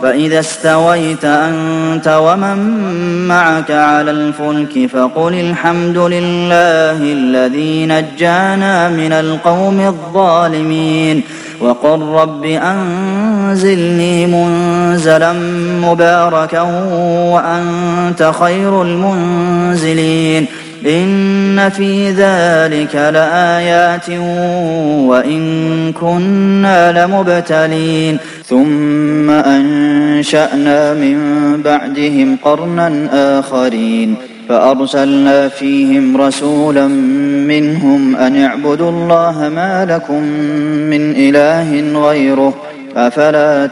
فإذا استويت أنت ومن معك على الفلك فقل الحمد لله الذي نجانا من القوم الظالمين وقل رب أنزلني منزلا مباركا وأنت خير المنزلين إن في ذلك لآيات وإن كنا لمبتلين ثم أنشأنا من بعدهم قرنا آخرين فأرسلنا فيهم رسولا منهم أن اعبدوا الله ما لكم من إله غيره أفلا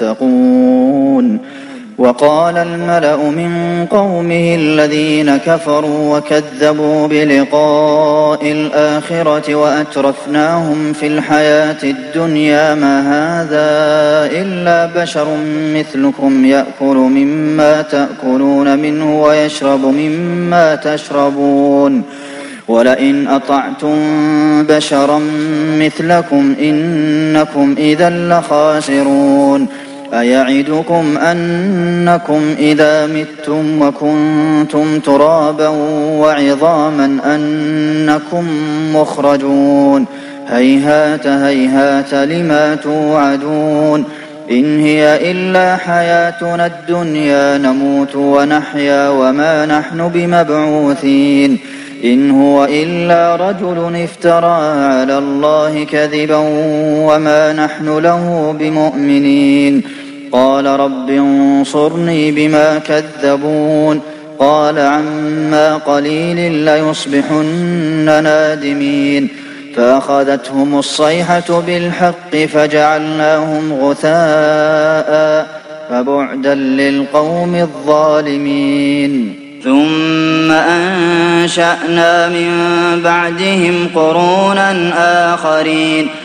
تتقون وقال الملأ من قومه الذين كفروا وكذبوا بلقاء الآخرة وأترفناهم في الحياة الدنيا ما هذا إلا بشر مثلكم يأكل مما تأكلون منه ويشرب مما تشربون ولئن أطعتم بشرا مثلكم إنكم إذا لخاسرون أيعدكم أنكم إذا متم وكنتم ترابا وعظاما أنكم مخرجون هيهات هيهات لما توعدون إن هي إلا حياتنا الدنيا نموت ونحيا وما نحن بمبعوثين إن هو إلا رجل افترى على الله كذبا وما نحن له بمؤمنين قال رب انصرني بما كذبون قال عما قليل ليصبحن نادمين فأخذتهم الصيحة بالحق فجعلناهم غثاء فبعدا للقوم الظالمين ثم أنشأنا من بعدهم قرونا آخرين